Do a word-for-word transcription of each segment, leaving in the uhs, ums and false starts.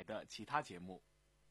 台的其他节目。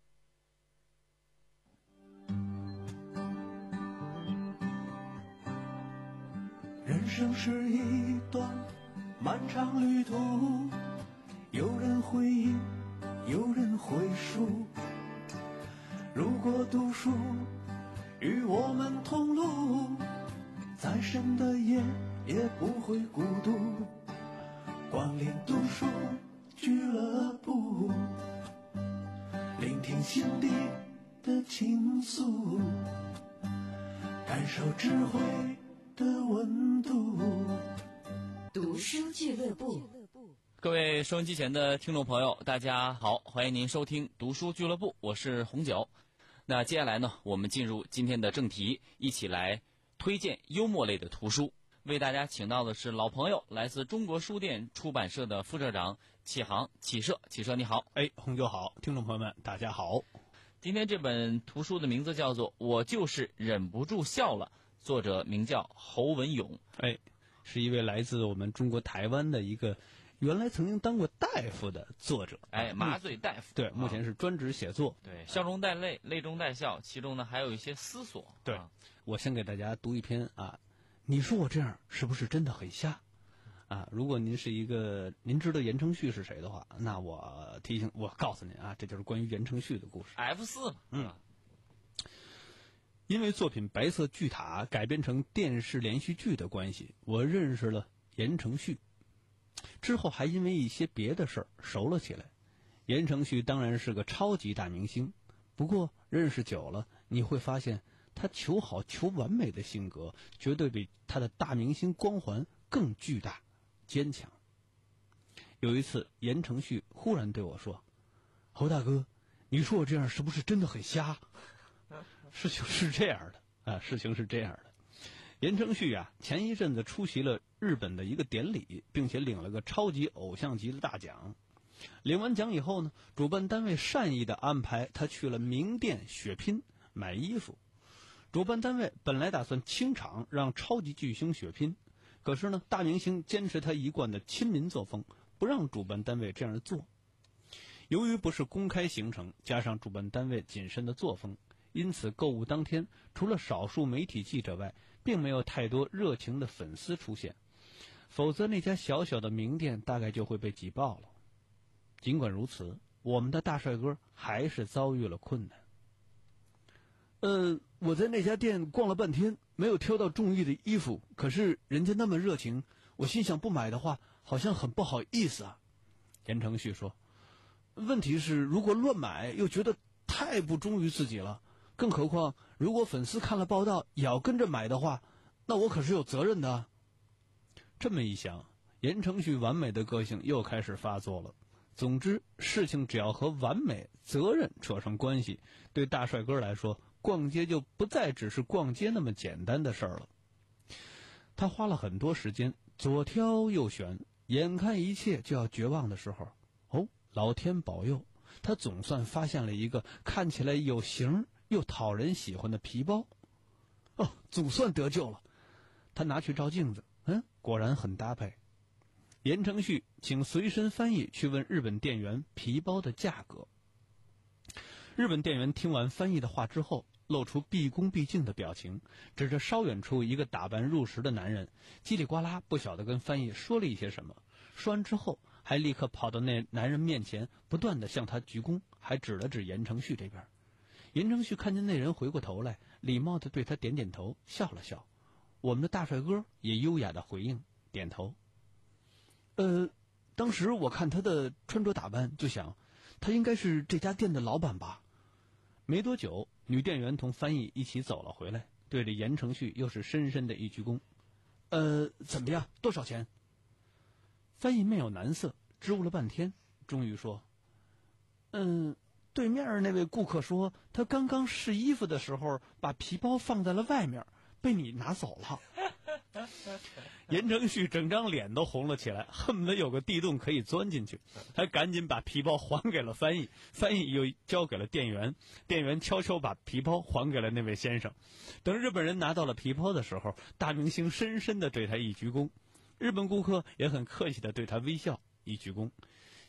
人生是一段漫长旅途，有人回忆，有人回述。如果读书与我们同路，再深的夜也不会孤独。光临读书俱乐部，聆听心底的倾诉，感受智慧的温度。 读书俱乐部， 各位收音机前的听众朋友，大家好，欢迎您收听读书俱乐部，我是红九。那接下来呢，我们进入今天的正题，一起来推荐幽默类的图书。为大家请到的是老朋友，来自中国书店出版社的副社长启航，启社，启社你好。 哎，红九好，听众朋友们大家好。 今天这本图书的名字叫做《我就是忍不住笑了》，作者名叫侯文勇。 哎，是一位来自我们中国台湾的一个原来曾经当过大夫的作者。 哎，麻醉大夫。 对，目前是专职写作。 对，笑中带泪，泪中带笑，其中呢还有一些思索。 对， 啊、 我先给大家读一篇啊。你说我这样是不是真的很瞎？啊，如果您是一个您知道言承旭是谁的话，那我提醒我告诉您啊，这就是关于言承旭的故事。 F 四嘛， 嗯，因为作品《白色巨塔》改编成电视连续剧的关系，我认识了言承旭，之后还因为一些别的事儿熟了起来。言承旭当然是个超级大明星，不过认识久了，你会发现他求好求完美的性格绝对比他的大明星光环更巨大坚强。有一次言承旭忽然对我说，侯大哥，你说我这样是不是真的很瞎？事情是这样的啊，事情是这样的。言承旭啊，前一阵子出席了日本的一个典礼，并且领了个超级偶像级的大奖。领完奖以后呢，主办单位善意的安排他去了名店血拼买衣服。主办单位本来打算清场让超级巨星血拼，可是呢，大明星坚持他一贯的亲民作风，不让主办单位这样做。由于不是公开行程，加上主办单位谨慎的作风，因此购物当天除了少数媒体记者外，并没有太多热情的粉丝出现，否则那家小小的名店大概就会被挤爆了。尽管如此，我们的大帅哥还是遭遇了困难。呃，我在那家店逛了半天，没有挑到中意的衣服，可是人家那么热情，我心想不买的话好像很不好意思啊。言承旭说，问题是如果乱买又觉得太不忠于自己了，更何况如果粉丝看了报道也要跟着买的话，那我可是有责任的。这么一想，言承旭完美的个性又开始发作了。总之，事情只要和完美、责任扯上关系，对大帅哥来说，逛街就不再只是逛街那么简单的事儿了。他花了很多时间，左挑右选，眼看一切就要绝望的时候，哦，老天保佑，他总算发现了一个看起来有型又讨人喜欢的皮包。哦，总算得救了。他拿去照镜子，嗯，果然很搭配。言承旭请随身翻译去问日本店员皮包的价格。日本店员听完翻译的话之后，露出毕恭毕敬的表情，指着稍远处一个打扮入时的男人，叽里呱啦不晓得跟翻译说了一些什么。说完之后，还立刻跑到那男人面前，不断地向他鞠躬，还指了指言承旭这边。言承旭看见那人回过头来，礼貌地对他点点头，笑了笑。我们的大帅哥也优雅地回应，点头。呃，当时我看他的穿着打扮，就想他应该是这家店的老板吧。没多久，女店员同翻译一起走了回来，对着言承旭又是深深的一鞠躬。呃，怎么样？多少钱？翻译面有难色，支吾了半天，终于说：“嗯，对面那位顾客说，他刚刚试衣服的时候，把皮包放在了外面，被你拿走了。”言承旭整张脸都红了起来，恨不得有个地洞可以钻进去。他赶紧把皮包还给了翻译，翻译又交给了店员，店员悄悄把皮包还给了那位先生。等日本人拿到了皮包的时候，大明星深深地对他一鞠躬，日本顾客也很客气地对他微笑一鞠躬。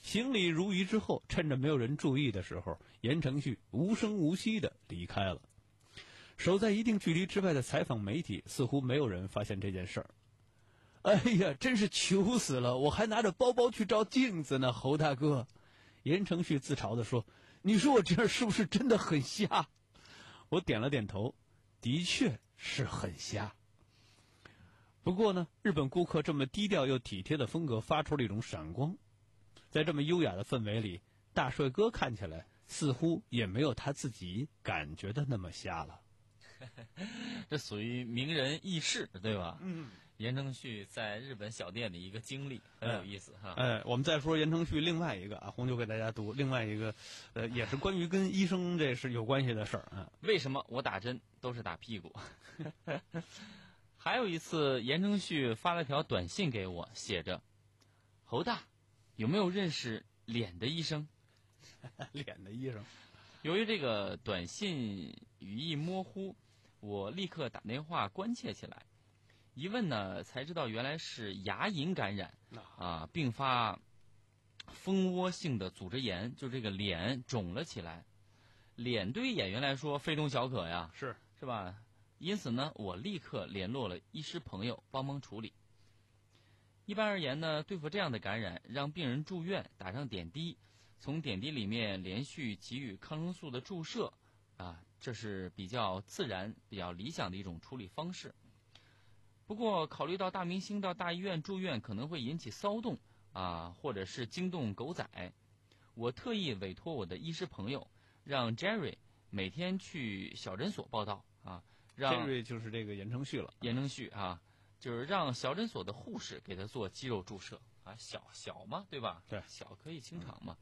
行礼如仪之后，趁着没有人注意的时候，言承旭无声无息地离开了。守在一定距离之外的采访媒体似乎没有人发现这件事儿。哎呀，真是糗死了！我还拿着包包去照镜子呢，侯大哥。言承旭自嘲地说：“你说我这样是不是真的很瞎？”我点了点头，的确是很瞎。不过呢，日本顾客这么低调又体贴的风格发出了一种闪光。在这么优雅的氛围里，大帅哥看起来似乎也没有他自己感觉的那么瞎了。 这属于名人轶事，对吧？ 嗯， 言承旭在日本小店的一个经历很有意思哈。 哎，我们再说言承旭另外一个啊，红酒给大家读另外一个，呃，也是关于跟医生这是有关系的事儿啊。 为什么我打针都是打屁股？还有一次，言承旭发了条短信给我，写着：“侯大，有没有认识脸的医生？” 脸的医生。 由于这个短信语义模糊，我立刻打电话关切起来。一问呢，才知道原来是牙龈感染啊，并发蜂窝性的组织炎，就这个脸肿了起来。脸对于演员来说非同小可呀， 是是吧？因此呢，我立刻联络了医师朋友帮忙处理。一般而言呢，对付这样的感染，让病人住院打上点滴，从点滴里面连续给予抗生素的注射，啊，这是比较自然、比较理想的一种处理方式。不过，考虑到大明星到大医院住院可能会引起骚动啊，或者是惊动狗仔，我特意委托我的医师朋友，让 Jerry 每天去小诊所报道啊，让 Jerry 就是这个言承旭了。 言承旭啊，就是让小诊所的护士给他做肌肉注射啊，小小嘛，对吧？ 对， 小可以清场嘛。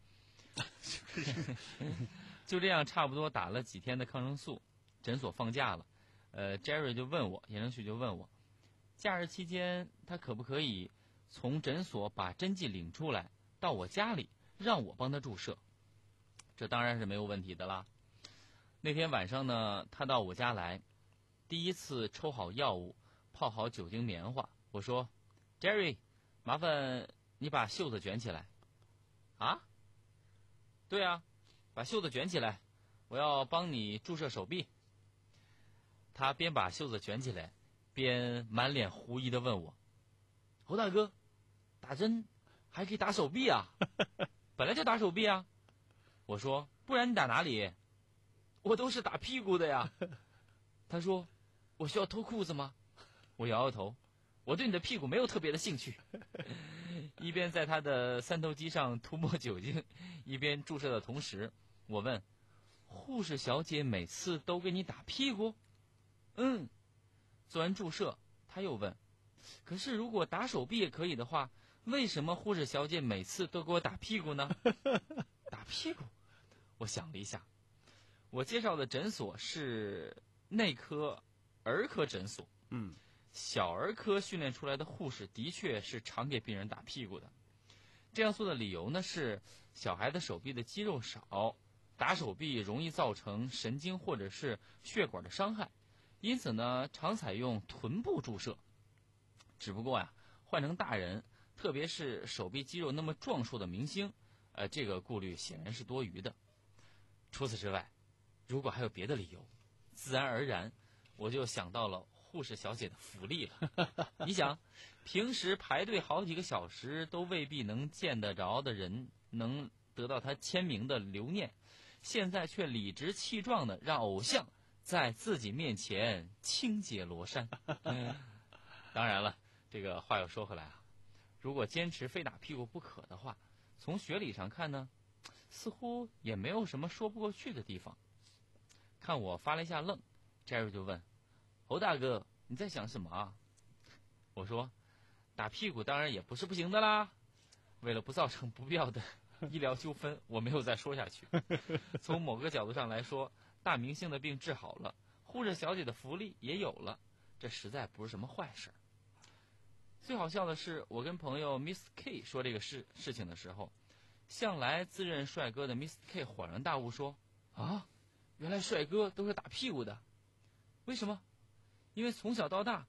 就这样，差不多打了几天的抗生素，诊所放假了。呃 ，Jerry 就问我，言承旭就问我，假日期间他可不可以从诊所把针剂领出来，到我家里让我帮他注射？这当然是没有问题的啦。那天晚上呢，他到我家来，第一次抽好药物，泡好酒精棉花。我说 ，Jerry， 麻烦你把袖子卷起来。啊？对啊，把袖子卷起来，我要帮你注射手臂。他边把袖子卷起来，边满脸狐疑地问我：“侯大哥，打针还可以打手臂啊？本来就打手臂啊。”我说：“不然你打哪里？”我都是打屁股的呀。他说：“我需要脱裤子吗？”我摇摇头，我对你的屁股没有特别的兴趣。一边在他的三头肌上涂抹酒精，一边注射的同时，我问：“护士小姐每次都给你打屁股？”嗯。做完注射，他又问：“可是如果打手臂也可以的话，为什么护士小姐每次都给我打屁股呢？”打屁股？我想了一下，我介绍的诊所是内科儿科诊所。 嗯， 小儿科训练出来的护士的确是常给病人打屁股的。这样做的理由呢是，小孩的手臂的肌肉少，打手臂容易造成神经或者是血管的伤害，因此呢常采用臀部注射。只不过呀，换成大人，特别是手臂肌肉那么壮硕的明星，呃，这个顾虑显然是多余的。除此之外，如果还有别的理由，自然而然我就想到了护士小姐的福利了。你想，平时排队好几个小时都未必能见得着的人，能得到他签名的留念，现在却理直气壮的让偶像在自己面前轻解罗衫。当然了，这个话又说回来啊，如果坚持非打屁股不可的话，从学理上看呢，似乎也没有什么说不过去的地方。看我发了一下愣， Jerry 就问：“侯大哥，你在想什么啊？”我说：“打屁股当然也不是不行的啦。”为了不造成不必要的医疗纠纷，我没有再说下去。从某个角度上来说，大明星的病治好了，护士小姐的福利也有了，这实在不是什么坏事。最好笑的是，我跟朋友 Miss K 说这个事事情的时候，向来自认帅哥的 Miss K 恍然大悟说：“啊，原来帅哥都是打屁股的。为什么？因为从小到大，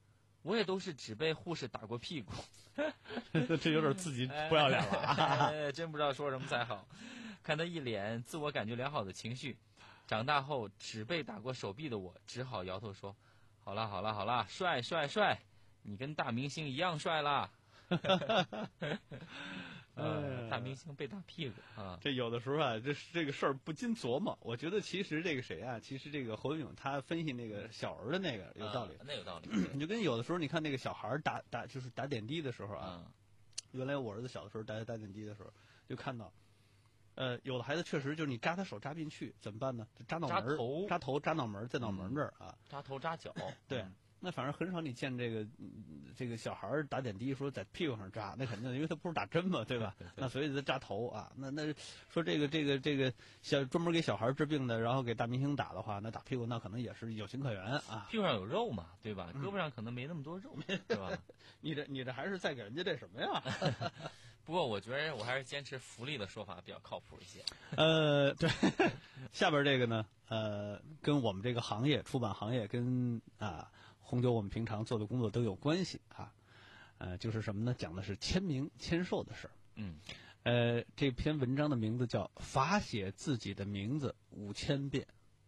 我也都是只被护士打过屁股。 这有点自己不要脸了啊！ 哎，真不知道说什么才好。看他一脸自我感觉良好的情绪，长大后只被打过手臂的我，只好摇头说：“好了好了好了，帅帅帅，你跟大明星一样帅啦。”呃，大明星被打屁股啊！ 这有的时候啊，这这个事儿不禁琢磨。我觉得其实这个谁啊，其实这个侯文勇他分析那个小儿的那个有道理， 啊、那有道理。 你就跟有的时候你看那个小孩打打就是打点滴的时候啊， 嗯、 原来我儿子小的时候打打点滴的时候就看到，呃，有的孩子确实就是你扎他手扎不进去，怎么办呢？就扎脑门扎头， 扎头扎脑门，在脑门这儿啊， 扎头扎脚， 对。 嗯那反正很少你见这个这个小孩打点滴说在屁股上扎，那肯定因为他不是打针嘛，对吧？对对对，那所以他扎头啊。那那说这个这个这个小专门给小孩治病的，然后给大明星打的话，那打屁股那可能也是有情可原啊。 屁股上有肉嘛，对吧？胳膊上可能没那么多肉，嗯、是吧？ 你这你这还是在给人家这什么呀？ 不过我觉得我还是坚持福利的说法比较靠谱一些。 呃，对，下边这个呢，呃，跟我们这个行业出版行业跟啊。红酒我们平常做的工作都有关系啊，呃，就是什么呢？讲的是签名签售的事儿。 嗯， 呃，这篇文章的名字叫《罚写自己的名字五千遍》。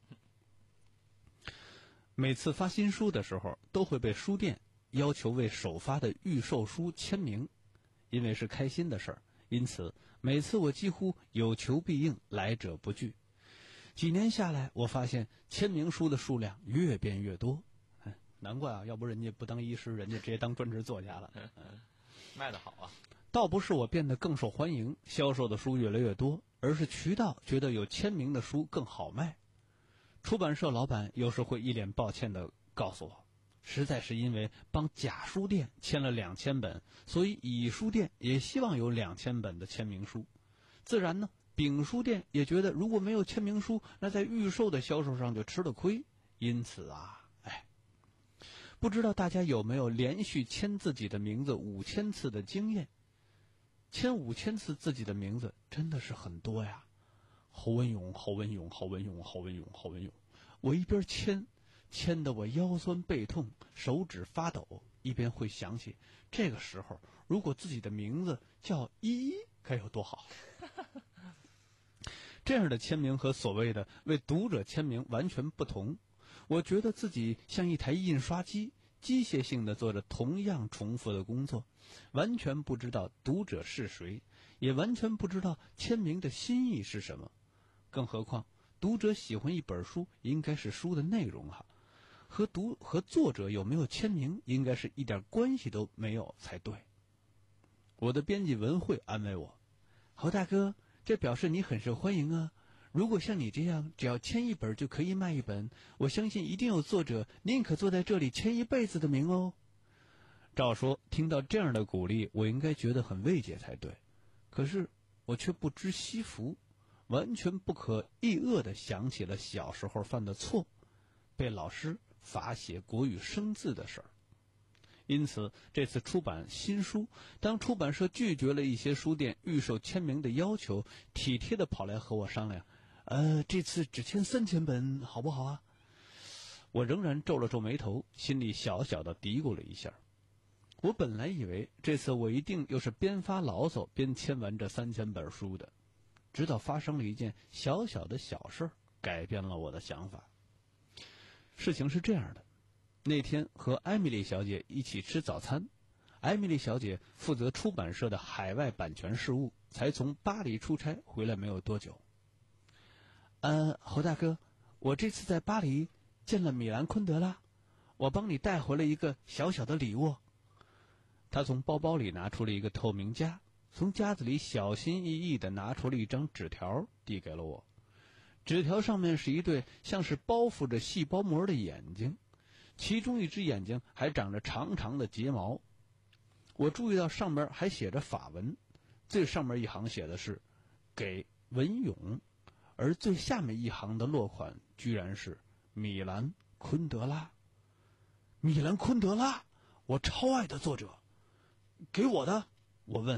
每次发新书的时候，都会被书店要求为首发的预售书签名，因为是开心的事儿，因此每次我几乎有求必应，来者不拒。几年下来，我发现签名书的数量越变越多。难怪啊，要不人家不当医师，人家直接当专职作家了。嗯， 卖得好啊。 倒不是我变得更受欢迎，销售的书越来越多，而是渠道觉得有签名的书更好卖。出版社老板有时会一脸抱歉地告诉我，实在是因为帮甲书店签了两千本，所以乙书店也希望有两千本的签名书。自然呢，丙书店也觉得如果没有签名书，那在预售的销售上就吃了亏。因此啊。不知道大家有没有连续签自己的名字五千次的经验？签五千次自己的名字真的是很多呀。侯文勇，侯文勇，侯文勇，侯文勇，侯文勇。我一边签，签得我腰酸背痛，手指发抖，一边会想起，这个时候如果自己的名字叫依依，该有多好。这样的签名和所谓的为读者签名完全不同。我觉得自己像一台印刷机，机械性地做着同样重复的工作，完全不知道读者是谁，也完全不知道签名的心意是什么。更何况，读者喜欢一本书，应该是书的内容哈，和读和作者有没有签名，应该是一点关系都没有才对。我的编辑文慧安慰我：“侯大哥，这表示你很受欢迎啊。如果像你这样，只要签一本就可以卖一本，我相信一定有作者宁可坐在这里签一辈子的名哦。”照说，听到这样的鼓励，我应该觉得很慰藉才对。可是我却不知惜福，完全不可抑遏地想起了小时候犯的错，被老师罚写国语生字的事儿。因此，这次出版新书，当出版社拒绝了一些书店预售签名的要求，体贴地跑来和我商量。呃，这次只签三千本，好不好啊？我仍然皱了皱眉头，心里小小的嘀咕了一下。我本来以为这次我一定又是边发牢骚边签完这三千本书的，直到发生了一件小小的小事，改变了我的想法。事情是这样的，那天和艾米丽小姐一起吃早餐，艾米丽小姐负责出版社的海外版权事务，才从巴黎出差回来没有多久。呃，侯大哥，我这次在巴黎见了米兰昆德拉，我帮你带回了一个小小的礼物。他从包包里拿出了一个透明夹，从夹子里小心翼翼地拿出了一张纸条，递给了我。纸条上面是一对像是包覆着细胞膜的眼睛，其中一只眼睛还长着长长的睫毛。我注意到上面还写着法文，最上面一行写的是给文勇，而最下面一行的落款居然是米兰昆德拉。米兰昆德拉，我超爱的作者。给我的？我问。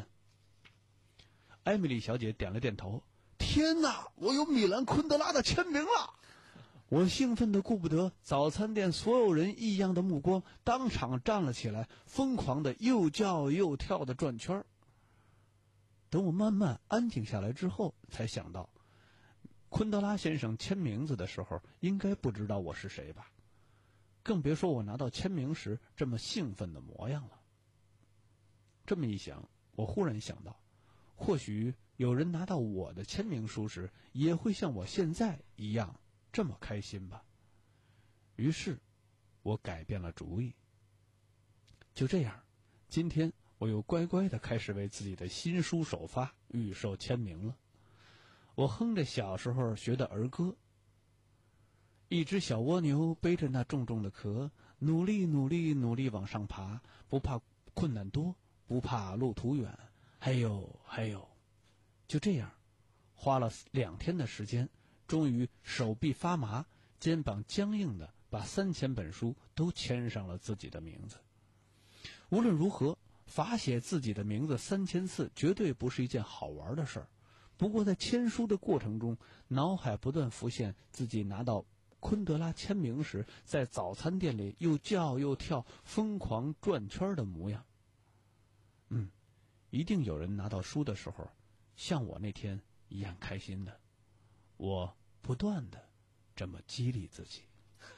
艾米丽小姐点了点头。天哪，我有米兰昆德拉的签名了！ 我兴奋的顾不得早餐店所有人异样的目光，当场站了起来，疯狂的又叫又跳的转圈儿。等我慢慢安静下来之后，才想到，昆德拉先生签名字的时候，应该不知道我是谁吧？更别说我拿到签名时这么兴奋的模样了。这么一想，我忽然想到，或许有人拿到我的签名书时，也会像我现在一样这么开心吧。于是，我改变了主意。就这样，今天我又乖乖地开始为自己的新书首发预售签名了。我哼着小时候学的儿歌：一只小蜗牛背着那重重的壳，努力努力努力往上爬，不怕困难多，不怕路途远，还有还有。就这样，花了两天的时间，终于手臂发麻，肩膀僵硬的把三千本书都签上了自己的名字。无论如何，罚写自己的名字三千次绝对不是一件好玩的事儿。不过在签书的过程中，脑海不断浮现自己拿到昆德拉签名时，在早餐店里又叫又跳、疯狂转圈的模样。嗯，一定有人拿到书的时候，像我那天一样开心的。我不断的这么激励自己。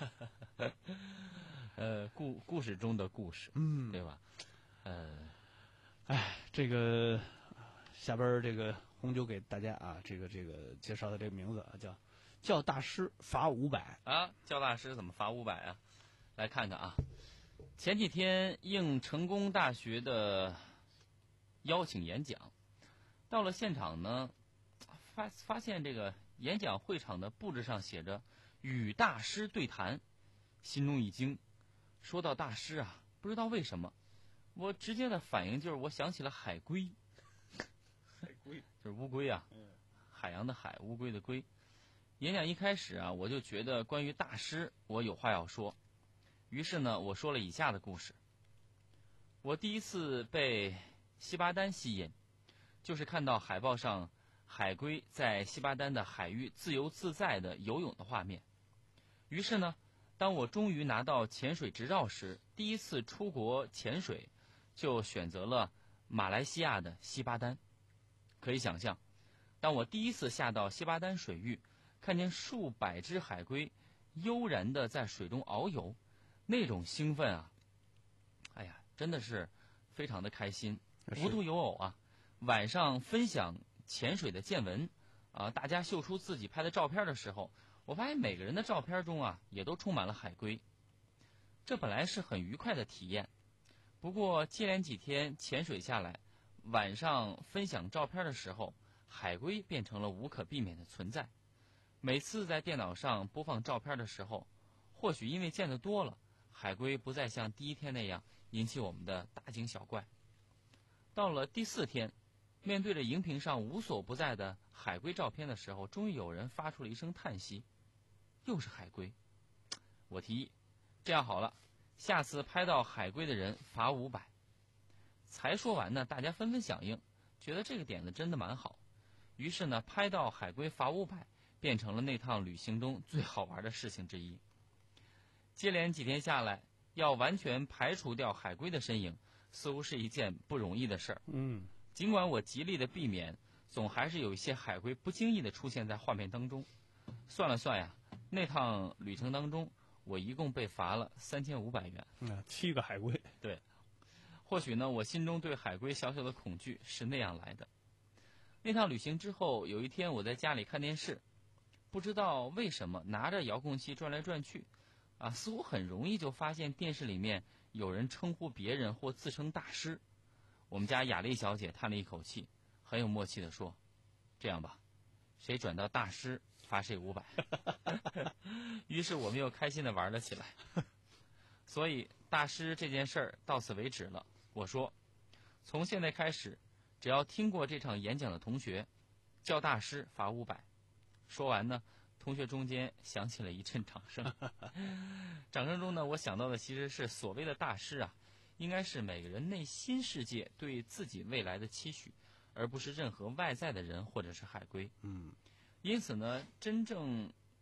呃，故故事中的故事， 嗯， 对吧？呃， 哎，这个下边这个红酒给大家啊，这个这个介绍的这个名字啊，叫叫大师罚五百啊，叫大师怎么罚五百啊？来看看啊，前几天应成功大学的邀请演讲，到了现场呢，发发现这个演讲会场的布置上写着“与大师对谈”，心中一惊。说到大师啊，不知道为什么，我直接的反应就是我想起了海龟， 海龟就是乌龟啊，海洋的海，乌龟的龟。演讲一开始啊，我就觉得关于大师，我有话要说。于是呢，我说了以下的故事。我第一次被西巴丹吸引，就是看到海报上海龟在西巴丹的海域自由自在的游泳的画面。于是呢，当我终于拿到潜水执照时，第一次出国潜水，就选择了马来西亚的西巴丹。可以想象，当我第一次下到西巴丹水域，看见数百只海龟悠然地在水中遨游，那种兴奋啊，哎呀，真的是非常的开心，无独有偶啊。晚上分享潜水的见闻啊，大家秀出自己拍的照片的时候，我发现每个人的照片中啊，也都充满了海龟。这本来是很愉快的体验，不过接连几天潜水下来，晚上分享照片的时候，海龟变成了无可避免的存在。每次在电脑上播放照片的时候，或许因为见得多了，海龟不再像第一天那样引起我们的大惊小怪。到了第四天，面对着荧屏上无所不在的海龟照片的时候，终于有人发出了一声叹息，又是海龟。我提议，这样好了，下次拍到海龟的人罚五百。才说完呢，大家纷纷响应，觉得这个点子真的蛮好。于是呢，拍到海龟罚五百变成了那趟旅行中最好玩的事情之一。接连几天下来，要完全排除掉海龟的身影，似乎是一件不容易的事儿。 嗯， 尽管我极力的避免，总还是有一些海龟不经意的出现在画面当中。算了算呀，那趟旅程当中，我一共被罚了三千五百元。 嗯，七个海龟。 对，或许呢，我心中对海龟小小的恐惧是那样来的。那趟旅行之后，有一天我在家里看电视，不知道为什么拿着遥控器转来转去，啊，似乎很容易就发现电视里面有人称呼别人或自称大师。我们家雅丽小姐叹了一口气，很有默契地说：“这样吧，谁转到大师罚谁五百。”于是我们又开心地玩了起来。所以大师这件事儿到此为止了。我说，从现在开始，只要听过这场演讲的同学，叫大师罚五百。说完呢，同学中间响起了一阵掌声。掌声中呢，我想到的其实是所谓的大师啊，应该是每个人内心世界对自己未来的期许，而不是任何外在的人或者是海龟。 嗯， 因此呢，真正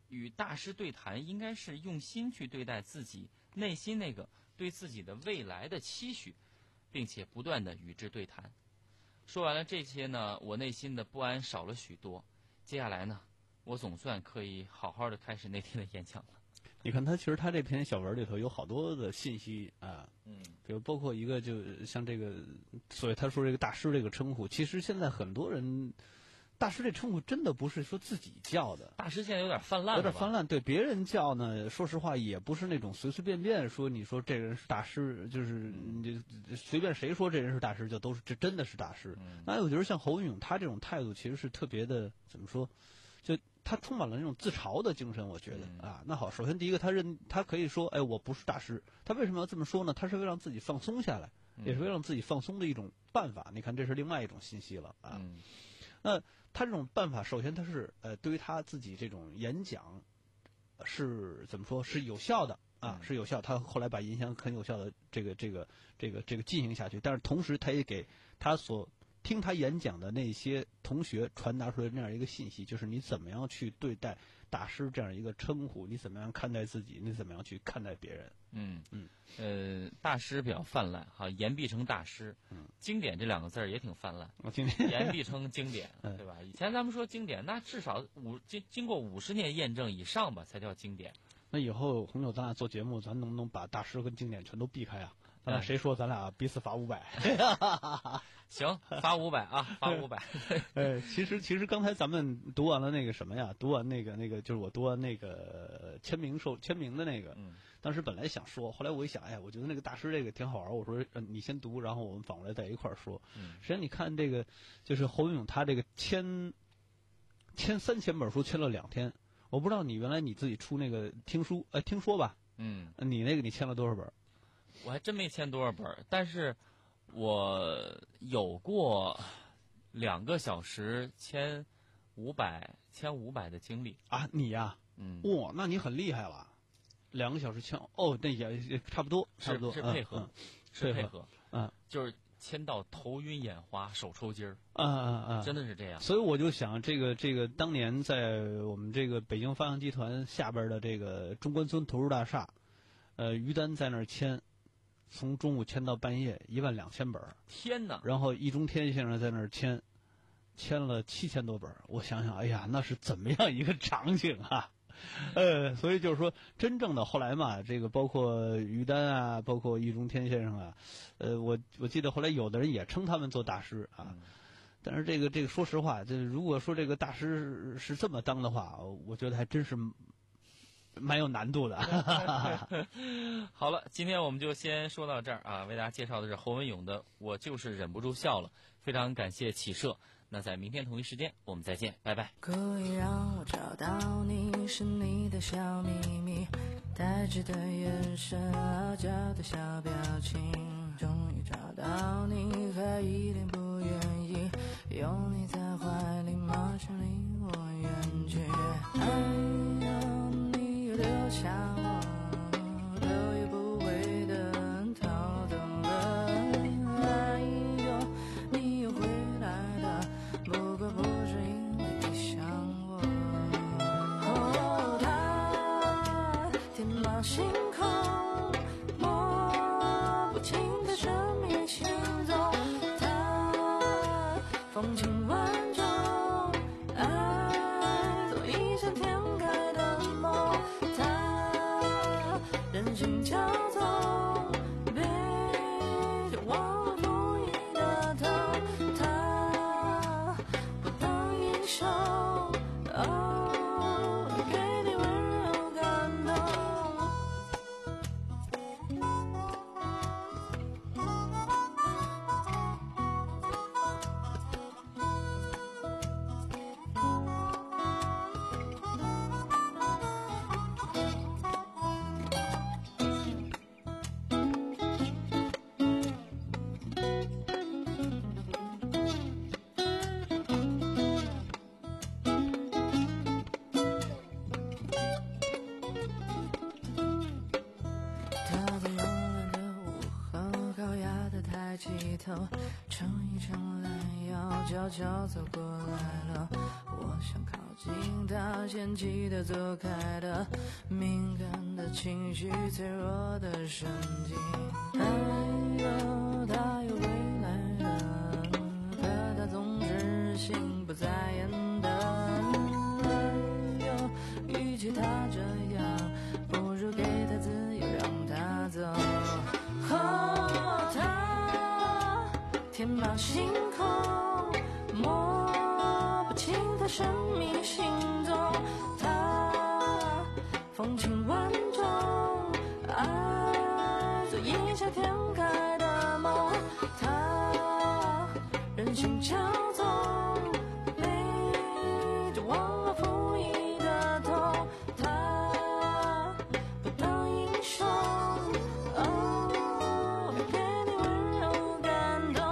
与大师对谈，应该是用心去对待自己内心那个对自己的未来的期许，并且不断的与之对谈。说完了这些呢，我内心的不安少了许多。接下来呢，我总算可以好好的开始那天的演讲了。 你看他其实他这篇小文里头有好多的信息啊， 嗯， 比如包括一个就像这个，所以他说这个大师这个称呼，其实现在很多人。大师这称呼真的不是说自己叫的， 大师现在有点泛滥了， 有点泛滥。对别人叫呢，说实话也不是那种随随便便说你说这个人是大师，就是你随便谁说这人是大师就都是这真的是大师。 嗯、 那我觉得像侯文勇他这种态度其实是特别的，怎么说？就他充满了那种自嘲的精神，我觉得、 嗯、 啊。那好，首先第一个，他认他可以说，哎，我不是大师。他为什么要这么说呢？他是为了让自己放松下来，也是为了让自己放松的一种办法。你看，这是另外一种信息了啊。 嗯、 那他这种办法，首先他是呃，对于他自己这种演讲是怎么说是有效的啊，是有效。他后来把影响很有效的这个这个这个这个进行下去，但是同时他也给他所听他演讲的那些同学传达出来这样一个信息，就是你怎么样去对待大师这样一个称呼，你怎么样看待自己，你怎么样去看待别人。 嗯嗯， 呃，大师比较泛滥哈，言必称大师，嗯，经典这两个字儿也挺泛滥， 我今天言必称经典，对吧？以前咱们说经典，那至少五经经过五十年验证以上吧，才叫经典。 那以后红酒咱俩做节目，咱能不能把大师跟经典全都避开啊？咱俩谁说咱俩彼此罚五百？ 行，罚五百啊，罚五百。 呃，其实其实刚才咱们读完了那个什么呀？读完那个那个就是我读完那个签名授签名的那个， 嗯， 当时本来想说，后来我一想，哎呀，我觉得那个大师这个挺好玩，我说、呃、你先读，然后我们反过来在一块儿说。 嗯， 实际上你看这个，就是侯文勇他这个签签三千本书签了两天，我不知道你原来你自己出那个听书，呃，听说吧？ 嗯， 你那个你签了多少本？ 我还真没签多少本，但是我有过两个小时签五百签五百的经历啊！你呀， 嗯， 哇，那你很厉害了，两个小时签哦，那也也差不多，差不多是配合， 嗯、 是配合， 嗯， 就是签到头晕眼花，手抽筋儿， 啊啊啊， 真的是这样。 所以我就想，这个这个当年在我们这个北京发扬集团下边的这个中关村投入大厦，呃，于丹在那儿签。从中午签到半夜，一万两千本。 天哪！ 然后易中天先生在那儿签，签了七千多本。我想想，哎呀，那是怎么样一个场景啊！呃，所以就是说，真正的后来嘛，这个包括于丹啊，包括易中天先生啊，呃，我我记得后来有的人也称他们做大师啊。嗯、但是这个这个，说实话，这如果说这个大师是这么当的话，我觉得还真是。蛮有难度的。 好了，今天我们就先说到这儿啊。为大家介绍的是侯文勇的《我就是忍不住笑了》，非常感谢启社。那在明天同一时间我们再见，拜拜。 故意让我找到你是你的小秘密，呆滞的眼神，傲娇的小表情，终于找到你，还一脸不愿意，有你在怀里，马上离我远去。哎呀，留下我，头也不回的逃走了。哎呦，你又回来了，不过不是因为你想我。哦，他天马行空，摸不清的神秘行踪，他风情万种，爱做一场天开的梦。人心交通，被就忘了不易的痛，他不当英雄，哦，给你温柔感动。悄悄走过来了，我想靠近。 心他嫌弃的走开的，敏感的情绪，脆弱的神经。哎呦，他又回来了，可他总是心不在焉的。哎呦，与其他这样，不如给他自由，让他走。哦，他天马行空，摸不清他神秘行踪。他风情万种，爱做异想天开的梦。他任性骄纵，背着忘了负义的痛。他不当英雄，哦，给你温柔感动。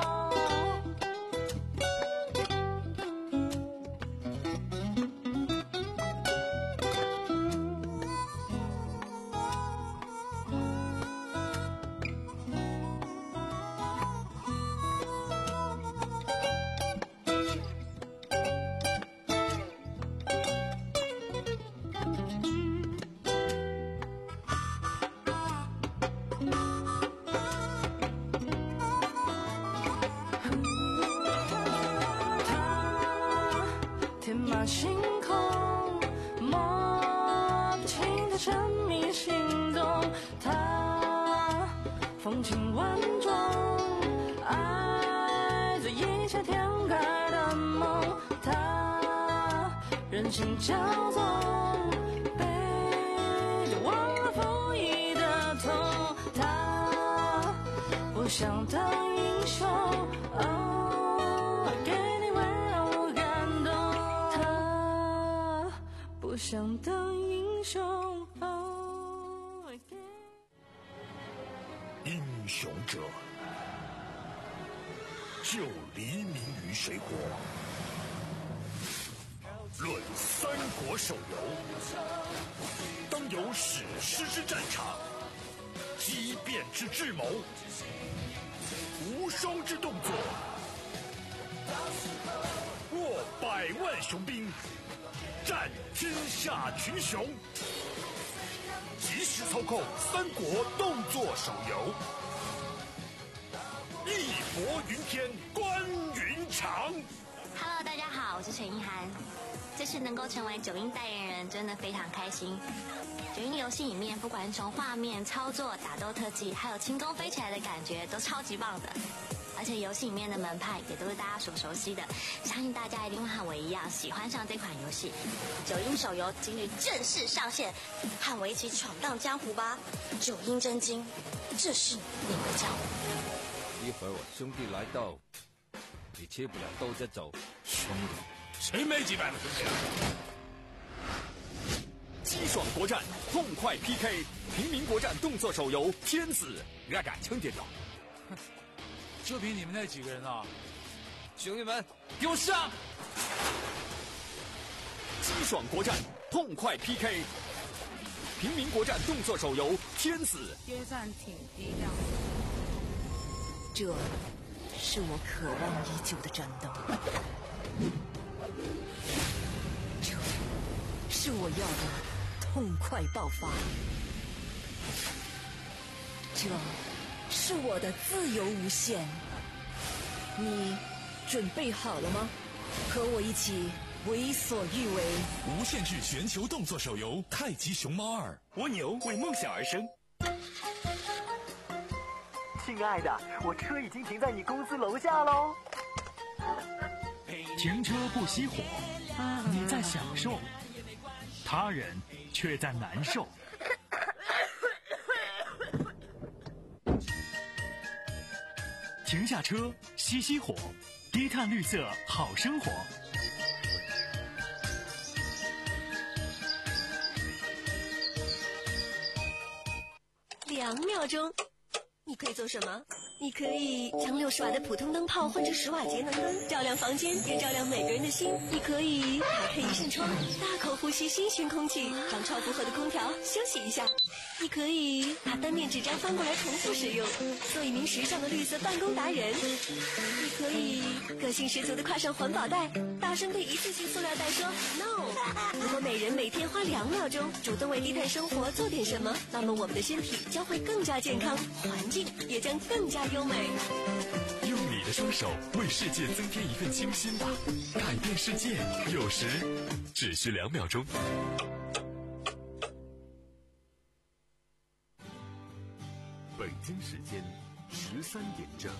天马行空，摸不清他神秘行踪。他风情万种，爱做异想天开的梦。他任性骄纵，背着忘了负义的痛。他不想当英雄，哦，给你温柔感动。他不想当英雄，哦，给英雄者，就黎明于水火。论三国手游，当有史诗之战场，激变之智谋，无双之动作，握百万雄兵，战天下群雄。即时操控三国动作手游，义薄云天，关云长。 Hello， 大家好，我是陈意涵。这次能够成为九阴代言人，真的非常开心。九阴游戏里面，不管是从画面、操作、打斗特技，还有轻功飞起来的感觉，都超级棒的。而且游戏里面的门派也都是大家所熟悉的，相信大家一定会和我一样喜欢上这款游戏。九阴手游今日正式上线，和我一起闯荡江湖吧！九阴真经，这是你的教。 一会儿我兄弟来到，你切不了都在走。 兄弟，谁没几百个兄弟啊？ 激爽国战，痛快 P K， 平民国战动作手游《天子》，俺敢称点到。 就凭你们那几个人啊！ 兄弟们， 给我上！激爽国战，痛快 P K， 平民国战动作手游《天子》。 约战挺低调。这是我渴望已久的战斗，这是我要的痛快爆发，这是我的自由无限。你准备好了吗？和我一起为所欲为。 无限制全球动作手游《太极熊猫二》， 蜗牛为梦想而生。 亲爱的，我车已经停在你公司楼下喽。 停车不熄火，你在享受，他人却在难受。停下车，熄熄火，低碳绿色好生活。 两秒钟，你可以做什么？ 你可以将六十瓦的普通灯泡换成十瓦节能灯，照亮房间，也照亮每个人的心。你可以打开一扇窗，大口呼吸新鲜空气，让超负荷的空调休息一下。你可以把单面纸张翻过来重复使用，做一名时尚的绿色办公达人。你可以个性十足的挎上环保袋，大声对一次性塑料袋说 no。 如果每人每天花两秒钟主动为低碳生活做点什么，那么我们的身体将会更加健康，环境也将更加优美。 用你的双手为世界增添一份清新吧，改变世界有时只需两秒钟。北京时间十三点整。